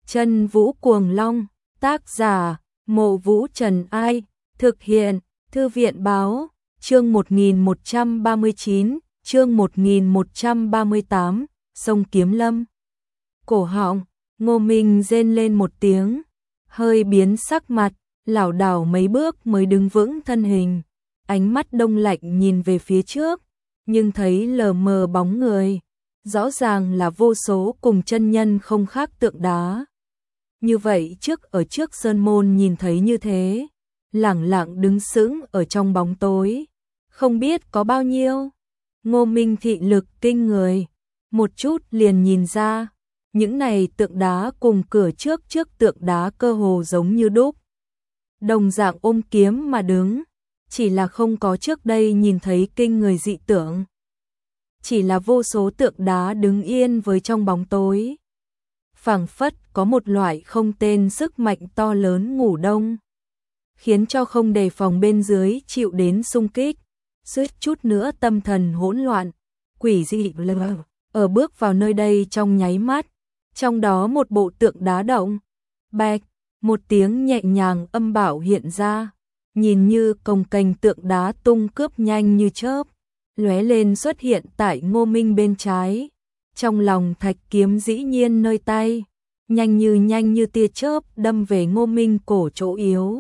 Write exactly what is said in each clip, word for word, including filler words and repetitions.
Chân Vũ Cuồng Long, tác giả, Mộ Vũ Trần Ai, thực hiện, Thư viện Báo, chương một nghìn một trăm ba mươi chín, chương một nghìn một trăm ba mươi tám, sông Kiếm Lâm. Cổ họng, Ngô Minh rên lên một tiếng, hơi biến sắc mặt, lảo đảo mấy bước mới đứng vững thân hình, ánh mắt đông lạnh nhìn về phía trước, nhưng thấy lờ mờ bóng người, rõ ràng là vô số cùng chân nhân không khác tượng đá. Như vậy trước ở trước sơn môn nhìn thấy như thế, lẳng lặng đứng sững ở trong bóng tối, không biết có bao nhiêu. Ngô Minh thị lực kinh người, một chút liền nhìn ra, những này tượng đá cùng cửa trước trước tượng đá cơ hồ giống như đúc. Đồng dạng ôm kiếm mà đứng, chỉ là không có trước đây nhìn thấy kinh người dị tượng. Chỉ là vô số tượng đá đứng yên với trong bóng tối. Phảng phất có một loại không tên sức mạnh to lớn ngủ đông, khiến cho không đề phòng bên dưới chịu đến xung kích, suýt chút nữa tâm thần hỗn loạn, quỷ dị lờ. Ở bước vào nơi đây trong nháy mắt, trong đó một bộ tượng đá động, bạch, một tiếng nhẹ nhàng âm bảo hiện ra, nhìn như cồng kềnh tượng đá tung cướp nhanh như chớp, lóe lên xuất hiện tại Ngô Minh bên trái. Trong lòng thạch kiếm dĩ nhiên nơi tay, nhanh như nhanh như tia chớp đâm về Ngô Minh cổ chỗ yếu.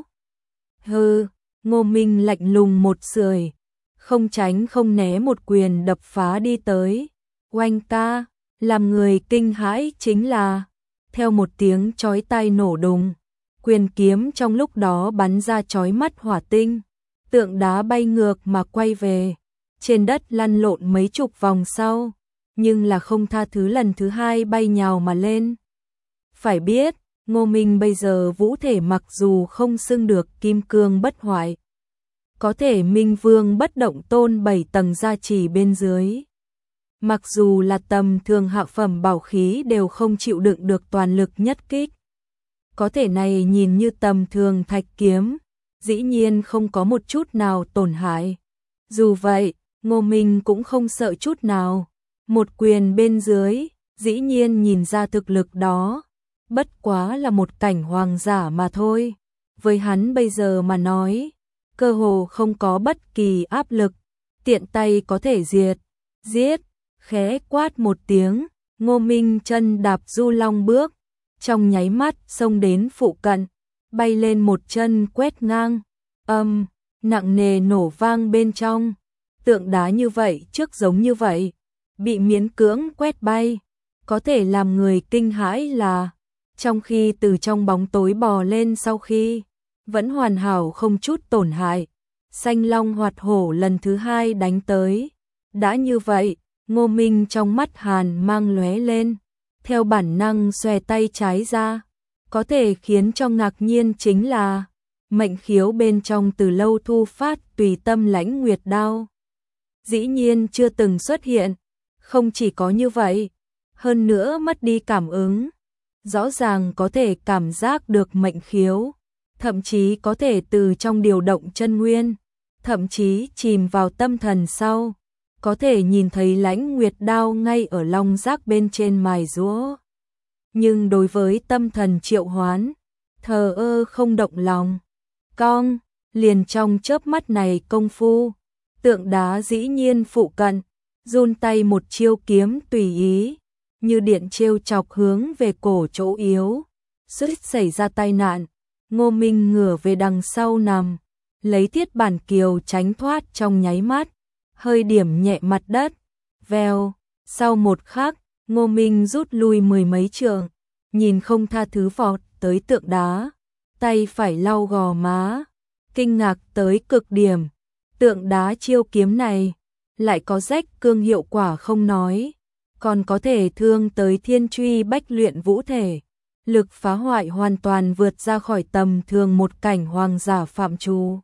Hừ, Ngô Minh lạnh lùng một sưởi, không tránh không né một quyền đập phá đi tới. Oanh ca, làm người kinh hãi chính là, theo một tiếng chói tai nổ đùng, quyền kiếm trong lúc đó bắn ra chói mắt hỏa tinh, tượng đá bay ngược mà quay về, trên đất lăn lộn mấy chục vòng sau, nhưng là không tha thứ lần thứ hai bay nhào mà lên. Phải biết, Ngô Minh bây giờ vũ thể mặc dù không xưng được kim cương bất hoại, có thể Minh Vương bất động tôn bảy tầng gia trì bên dưới. Mặc dù là tầm thường hạ phẩm bảo khí đều không chịu đựng được toàn lực nhất kích. Có thể này nhìn như tầm thường thạch kiếm, dĩ nhiên không có một chút nào tổn hại. Dù vậy, Ngô Minh cũng không sợ chút nào. Một quyền bên dưới, dĩ nhiên nhìn ra thực lực đó, bất quá là một cảnh hoàng giả mà thôi. Với hắn bây giờ mà nói, cơ hồ không có bất kỳ áp lực, tiện tay có thể diệt, giết, khẽ quát một tiếng, Ngô Minh chân đạp du long bước, trong nháy mắt xông đến phụ cận, bay lên một chân quét ngang, âm, nặng nề nổ vang bên trong, tượng đá như vậy trước giống như vậy, bị miễn cưỡng quét bay, có thể làm người kinh hãi là, trong khi từ trong bóng tối bò lên sau khi, vẫn hoàn hảo không chút tổn hại, xanh long hoạt hổ lần thứ hai đánh tới, đã như vậy, Ngô Minh trong mắt hàn mang lóe lên, theo bản năng xòe tay trái ra, có thể khiến cho ngạc nhiên chính là, mệnh khiếu bên trong từ lâu thu phát tùy tâm lãnh nguyệt đao. Dĩ nhiên chưa từng xuất hiện, không chỉ có như vậy, hơn nữa mất đi cảm ứng, rõ ràng có thể cảm giác được mệnh khiếu, thậm chí có thể từ trong điều động chân nguyên, thậm chí chìm vào tâm thần sau, có thể nhìn thấy lãnh nguyệt đao ngay ở long giác bên trên mài giũa. Nhưng đối với tâm thần triệu hoán, thờ ơ không động lòng, cong, liền trong chớp mắt này công phu, tượng đá dĩ nhiên phụ cận, run tay một chiêu kiếm tùy ý, như điện trêu chọc hướng về cổ chỗ yếu, suýt xảy ra tai nạn. Ngô Minh ngửa về đằng sau nằm, lấy thiết bản kiều tránh thoát trong nháy mắt, hơi điểm nhẹ mặt đất, vèo, sau một khắc, Ngô Minh rút lui mười mấy trượng, nhìn không tha thứ vọt tới tượng đá, tay phải lau gò má, kinh ngạc tới cực điểm, tượng đá chiêu kiếm này, lại có rách cương hiệu quả không nói, còn có thể thương tới thiên truy bách luyện vũ thể. Lực phá hoại hoàn toàn vượt ra khỏi tầm thường một cảnh hoàng giả phạm trù.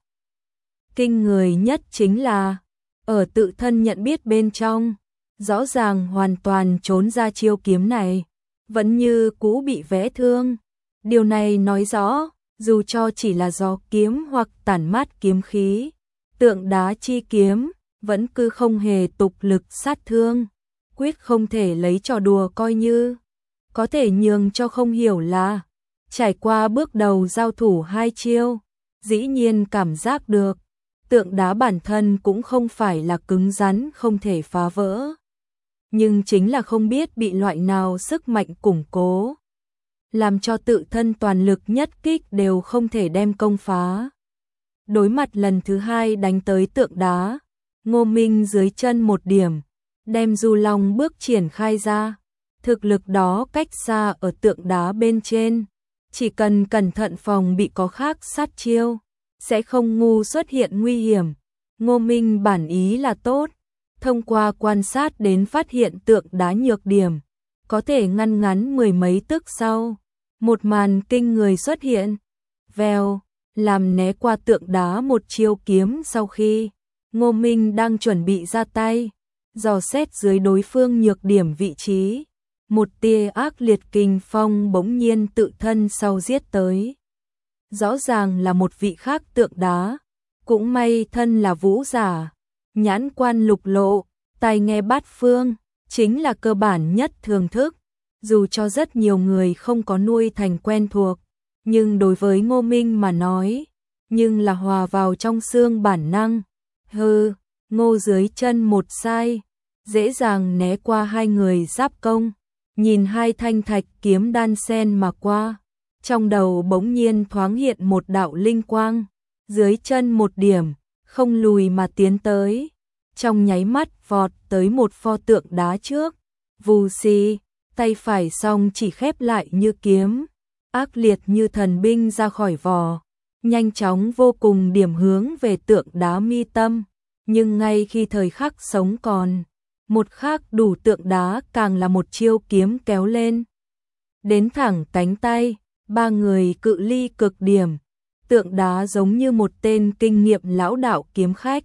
Kinh người nhất chính là, ở tự thân nhận biết bên trong, rõ ràng hoàn toàn trốn ra chiêu kiếm này, vẫn như cũ bị vẽ thương. Điều này nói rõ, dù cho chỉ là do kiếm hoặc tản mát kiếm khí, tượng đá chi kiếm, vẫn cứ không hề tục lực sát thương, quyết không thể lấy trò đùa coi như. có thể nhường cho không hiểu là trải qua bước đầu giao thủ hai chiêu, dĩ nhiên cảm giác được, tượng đá bản thân cũng không phải là cứng rắn không thể phá vỡ. Nhưng chính là không biết bị loại nào sức mạnh củng cố, làm cho tự thân toàn lực nhất kích đều không thể đem công phá. Đối mặt lần thứ hai đánh tới tượng đá, Ngô Minh dưới chân một điểm, đem Du Long bước triển khai ra. Thực lực đó cách xa ở tượng đá bên trên, chỉ cần cẩn thận phòng bị có khác sát chiêu, sẽ không ngu xuất hiện nguy hiểm. Ngô Minh bản ý là tốt, thông qua quan sát đến phát hiện tượng đá nhược điểm, có thể ngăn ngắn mười mấy tức sau. Một màn kinh người xuất hiện, vèo, làm né qua tượng đá một chiêu kiếm sau khi Ngô Minh đang chuẩn bị ra tay, dò xét dưới đối phương nhược điểm vị trí. Một tia ác liệt kình phong bỗng nhiên tự thân sau giết tới. Rõ ràng là một vị khác tượng đá, cũng may thân là vũ giả, nhãn quan lục lộ, tai nghe bát phương, chính là cơ bản nhất thường thức. Dù cho rất nhiều người không có nuôi thành quen thuộc, nhưng đối với Ngô Minh mà nói, nhưng là hòa vào trong xương bản năng. Hừ, Ngô dưới chân một sai, dễ dàng né qua hai người giáp công. Nhìn hai thanh thạch kiếm đan sen mà qua, trong đầu bỗng nhiên thoáng hiện một đạo linh quang, dưới chân một điểm, không lùi mà tiến tới, trong nháy mắt vọt tới một pho tượng đá trước, vù xì, tay phải song chỉ khép lại như kiếm, ác liệt như thần binh ra khỏi vỏ, nhanh chóng vô cùng điểm hướng về tượng đá mi tâm, nhưng ngay khi thời khắc sống còn, một khác đủ tượng đá càng là một chiêu kiếm kéo lên. Đến thẳng cánh tay, ba người cự ly cực điểm, tượng đá giống như một tên kinh nghiệm lão đạo kiếm khách.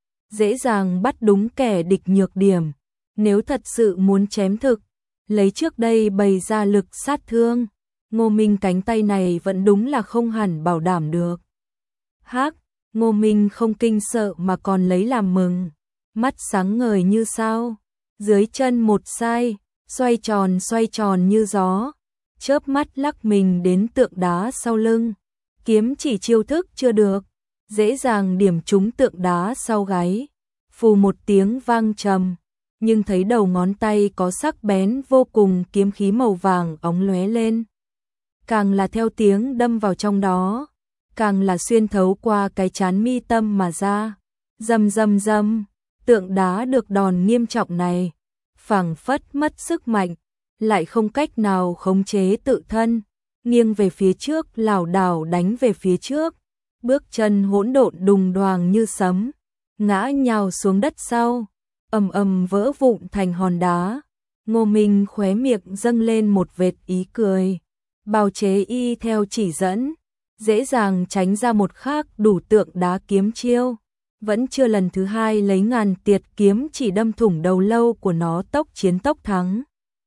Dễ dàng bắt đúng kẻ địch nhược điểm, nếu thật sự muốn chém thực, lấy trước đây bày ra lực sát thương, Ngô Minh cánh tay này vẫn đúng là không hẳn bảo đảm được. Hắc, Ngô Minh không kinh sợ mà còn lấy làm mừng. Mắt sáng ngời như sao, dưới chân một sai, xoay tròn xoay tròn như gió, chớp mắt lắc mình đến tượng đá sau lưng, kiếm chỉ chiêu thức chưa được, dễ dàng điểm trúng tượng đá sau gáy, phù một tiếng vang trầm, nhưng thấy đầu ngón tay có sắc bén vô cùng kiếm khí màu vàng óng lóe lên, càng là theo tiếng đâm vào trong đó, càng là xuyên thấu qua cái trán mi tâm mà ra, rầm rầm rầm. Tượng đá được đòn nghiêm trọng này, phảng phất mất sức mạnh, lại không cách nào khống chế tự thân, nghiêng về phía trước lảo đảo đánh về phía trước, bước chân hỗn độn đùng đoàng như sấm, ngã nhào xuống đất sau, ầm ầm vỡ vụn thành hòn đá. Ngô Minh khóe miệng dâng lên một vệt ý cười, bào chế y theo chỉ dẫn, dễ dàng tránh ra một khác đủ tượng đá kiếm chiêu. Vẫn chưa lần thứ hai lấy ngàn tiệt kiếm chỉ đâm thủng đầu lâu của nó tốc chiến tốc thắng,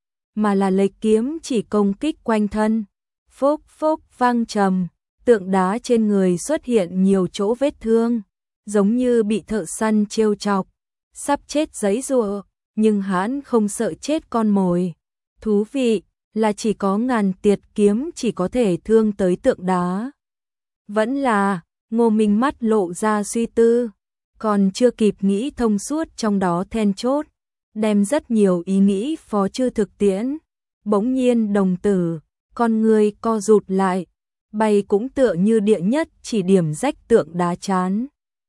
mà là lấy kiếm chỉ công kích quanh thân. Phốc phốc vang trầm, tượng đá trên người xuất hiện nhiều chỗ vết thương, giống như bị thợ săn trêu chọc, sắp chết giãy giụa, nhưng hắn không sợ chết con mồi. Thú vị là chỉ có ngàn tiệt kiếm chỉ có thể thương tới tượng đá. Vẫn là, Ngô Minh mắt lộ ra suy tư. Còn chưa kịp nghĩ thông suốt trong đó then chốt, đem rất nhiều ý nghĩ phó chư thực tiễn. Bỗng nhiên đồng tử, con người co rụt lại, bay cũng tựa như địa nhất chỉ điểm rách tượng đá chán.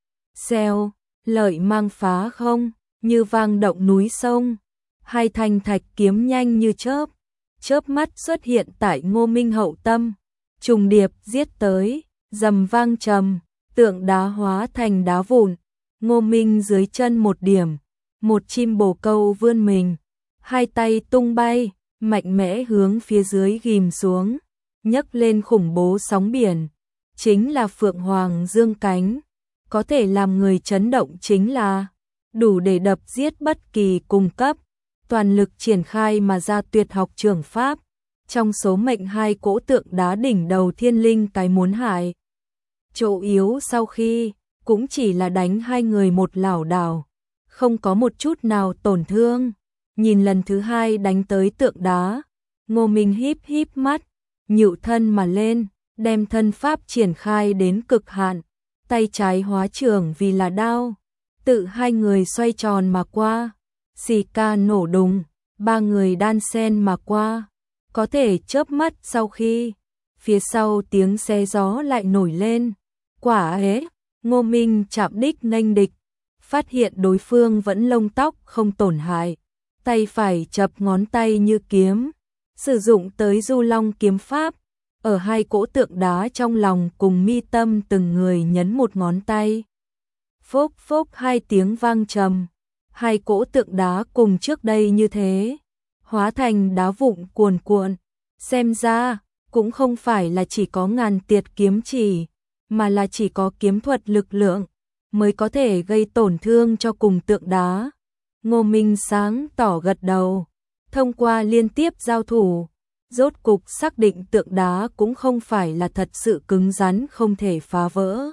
Xèo, lợi mang phá không, như vang động núi sông, hai thanh thạch kiếm nhanh như chớp, chớp mắt xuất hiện tại Ngô Minh hậu tâm, trùng điệp giết tới, rầm vang trầm, tượng đá hóa thành đá vụn. Ngô Minh dưới chân một điểm, một chim bồ câu vươn mình, hai tay tung bay, mạnh mẽ hướng phía dưới ghim xuống, nhấc lên khủng bố sóng biển, chính là Phượng Hoàng dương cánh, có thể làm người chấn động chính là đủ để đập giết bất kỳ cung cấp, toàn lực triển khai mà ra tuyệt học trường pháp, trong số mệnh hai cỗ tượng đá đỉnh đầu thiên linh cái muốn hại. Chỗ yếu sau khi cũng chỉ là đánh hai người một lảo đảo, không có một chút nào tổn thương. Nhìn lần thứ hai đánh tới tượng đá, Ngô Minh híp híp mắt, nhựu thân mà lên, đem thân pháp triển khai đến cực hạn, tay trái hóa trưởng vì là đao, tự hai người xoay tròn mà qua, xì ca nổ đùng, ba người đan sen mà qua, có thể chớp mắt sau khi, phía sau tiếng xé gió lại nổi lên, quả ế, Ngô Minh chạm đích nghênh địch, phát hiện đối phương vẫn lông tóc không tổn hại, tay phải chập ngón tay như kiếm, sử dụng tới Du Long kiếm pháp, ở hai cỗ tượng đá trong lòng cùng mi tâm từng người nhấn một ngón tay. Phốc phốc hai tiếng vang trầm, hai cỗ tượng đá cùng trước đây như thế, hóa thành đá vụn cuồn cuộn, xem ra cũng không phải là chỉ có ngàn tiệt kiếm chỉ, mà là chỉ có kiếm thuật lực lượng mới có thể gây tổn thương cho cùng tượng đá. Ngô Minh sáng tỏ gật đầu, thông qua liên tiếp giao thủ, rốt cục xác định tượng đá cũng không phải là thật sự cứng rắn không thể phá vỡ,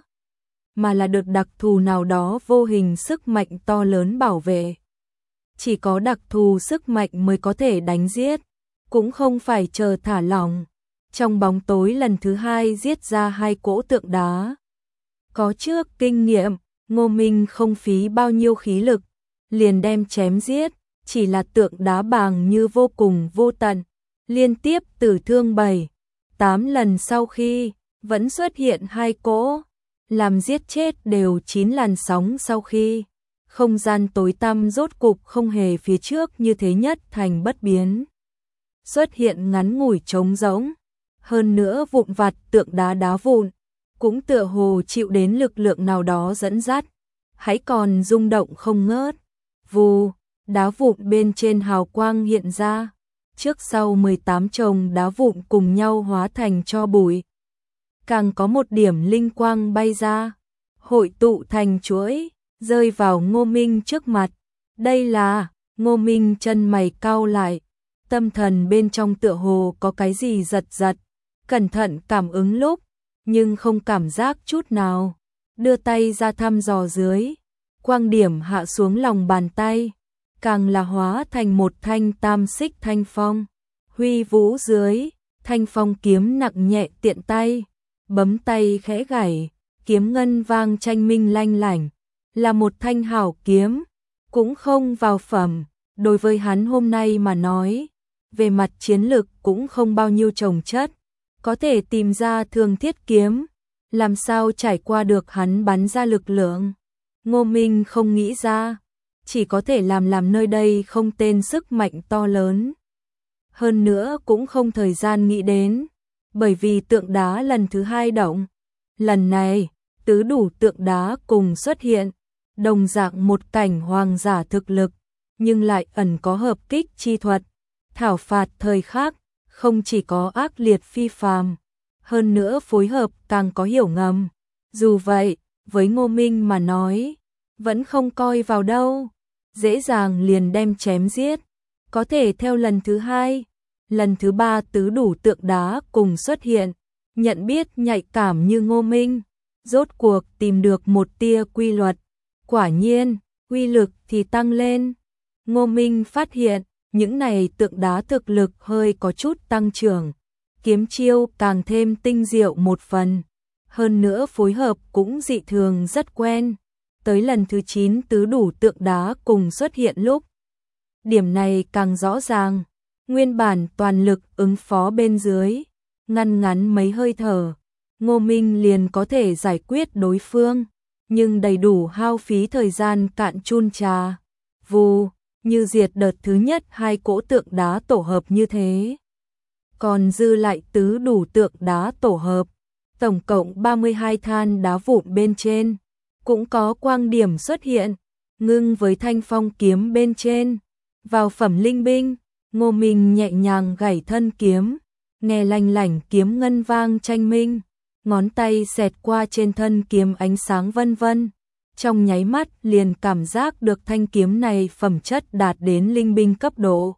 mà là được đặc thù nào đó vô hình sức mạnh to lớn bảo vệ. Chỉ có đặc thù sức mạnh mới có thể đánh giết, cũng không phải chờ thả lỏng. Trong bóng tối lần thứ hai giết ra hai cỗ tượng đá. Có trước kinh nghiệm, Ngô Minh không phí bao nhiêu khí lực, liền đem chém giết, chỉ là tượng đá bàng như vô cùng vô tận, liên tiếp tử thương bảy, tám lần sau khi, vẫn xuất hiện hai cỗ, làm giết chết đều chín làn sóng sau khi, không gian tối tăm rốt cục không hề phía trước như thế nhất thành bất biến. Xuất hiện ngắn ngủi trống rỗng, hơn nữa vụn vặt tượng đá đá vụn, cũng tựa hồ chịu đến lực lượng nào đó dẫn dắt, hãy còn rung động không ngớt. Vù, đá vụn bên trên hào quang hiện ra, trước sau mười tám chồng đá vụn cùng nhau hóa thành tro bụi. Càng có một điểm linh quang bay ra, hội tụ thành chuỗi, rơi vào Ngô Minh trước mặt. Đây là, Ngô Minh chân mày cau lại, tâm thần bên trong tựa hồ có cái gì giật giật, cẩn thận cảm ứng lúc, nhưng không cảm giác chút nào, đưa tay ra thăm dò dưới, quang điểm hạ xuống lòng bàn tay, càng là hóa thành một thanh tam xích thanh phong, huy vũ dưới, thanh phong kiếm nặng nhẹ tiện tay, bấm tay khẽ gảy, kiếm ngân vang tranh minh lanh lảnh, là một thanh hảo kiếm, cũng không vào phẩm, đối với hắn hôm nay mà nói, về mặt chiến lực cũng không bao nhiêu chồng chất, có thể tìm ra thường thiết kiếm, làm sao trải qua được hắn bắn ra lực lượng. Ngô Minh không nghĩ ra, chỉ có thể làm làm nơi đây không tên sức mạnh to lớn. Hơn nữa cũng không thời gian nghĩ đến, bởi vì tượng đá lần thứ hai động. Lần này, tứ đủ tượng đá cùng xuất hiện, đồng dạng một cảnh hoàng giả thực lực, nhưng lại ẩn có hợp kích chi thuật, thảo phạt thời khắc, không chỉ có ác liệt phi phàm, hơn nữa phối hợp càng có hiểu ngầm. Dù vậy, với Ngô Minh mà nói, vẫn không coi vào đâu, dễ dàng liền đem chém giết, có thể theo lần thứ hai, lần thứ ba tứ đủ tượng đá cùng xuất hiện, nhận biết nhạy cảm như Ngô Minh, rốt cuộc tìm được một tia quy luật, quả nhiên, uy lực thì tăng lên. Ngô Minh phát hiện, những này tượng đá thực lực hơi có chút tăng trưởng, kiếm chiêu càng thêm tinh diệu một phần, hơn nữa phối hợp cũng dị thường rất quen. Tới lần thứ chín tứ đủ tượng đá cùng xuất hiện lúc, điểm này càng rõ ràng, nguyên bản toàn lực ứng phó bên dưới, ngăn ngắn mấy hơi thở, Ngô Minh liền có thể giải quyết đối phương, nhưng đầy đủ hao phí thời gian cạn chun trà. Vù, như diệt đợt thứ nhất hai cỗ tượng đá tổ hợp như thế. Còn dư lại tứ đủ tượng đá tổ hợp, tổng cộng ba mươi hai than đá vụn bên trên, cũng có quang điểm xuất hiện, ngưng với thanh phong kiếm bên trên. Vào phẩm linh binh, Ngô Minh nhẹ nhàng gảy thân kiếm, nghe lanh lảnh kiếm ngân vang tranh minh, ngón tay xẹt qua trên thân kiếm ánh sáng vân vân. Trong nháy mắt liền cảm giác được thanh kiếm này phẩm chất đạt đến linh binh cấp độ.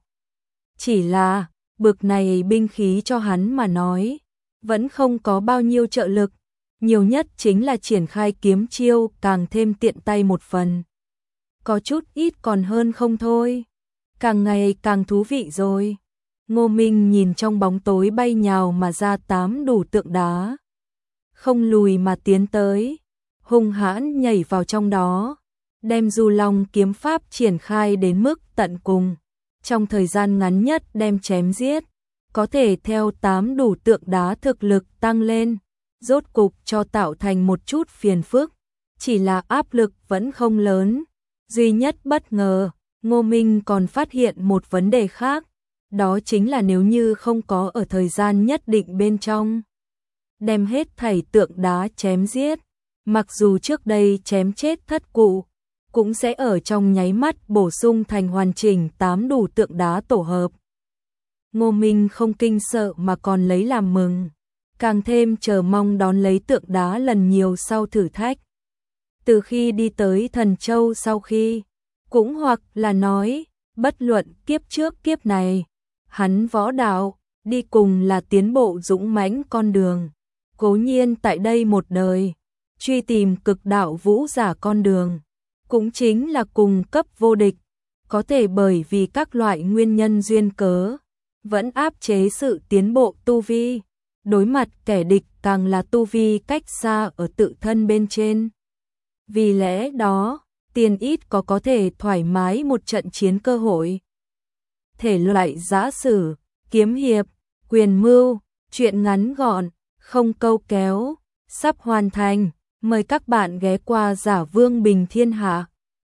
Chỉ là, bực này binh khí cho hắn mà nói, vẫn không có bao nhiêu trợ lực, nhiều nhất chính là triển khai kiếm chiêu càng thêm tiện tay một phần. Có chút ít còn hơn không thôi, càng ngày càng thú vị rồi. Ngô Minh nhìn trong bóng tối bay nhào mà ra tám đủ tượng đá. Không lùi mà tiến tới, hung hãn nhảy vào trong đó, đem Du Long kiếm pháp triển khai đến mức tận cùng. Trong thời gian ngắn nhất đem chém giết, có thể theo tám đủ tượng đá thực lực tăng lên, rốt cục cho tạo thành một chút phiền phức, chỉ là áp lực vẫn không lớn. Duy nhất bất ngờ, Ngô Minh còn phát hiện một vấn đề khác, đó chính là nếu như không có ở thời gian nhất định bên trong, đem hết thảy tượng đá chém giết, mặc dù trước đây chém chết thất cụ, cũng sẽ ở trong nháy mắt bổ sung thành hoàn chỉnh tám đủ tượng đá tổ hợp. Ngô Minh không kinh sợ mà còn lấy làm mừng, càng thêm chờ mong đón lấy tượng đá lần nhiều sau thử thách. Từ khi đi tới Thần Châu sau khi, cũng hoặc là nói, bất luận kiếp trước kiếp này, hắn võ đạo, đi cùng là tiến bộ dũng mãnh con đường. Cố nhiên tại đây một đời, truy tìm cực đạo vũ giả con đường, cũng chính là cùng cấp vô địch, có thể bởi vì các loại nguyên nhân duyên cớ, vẫn áp chế sự tiến bộ tu vi, đối mặt kẻ địch càng là tu vi cách xa ở tự thân bên trên. Vì lẽ đó, tiền ít có có thể thoải mái một trận chiến cơ hội. Thể loại giã sử, kiếm hiệp, quyền mưu, truyện ngắn gọn, không câu kéo, sắp hoàn thành, mời các bạn ghé qua Giả Vương Bình Thiên Hạ.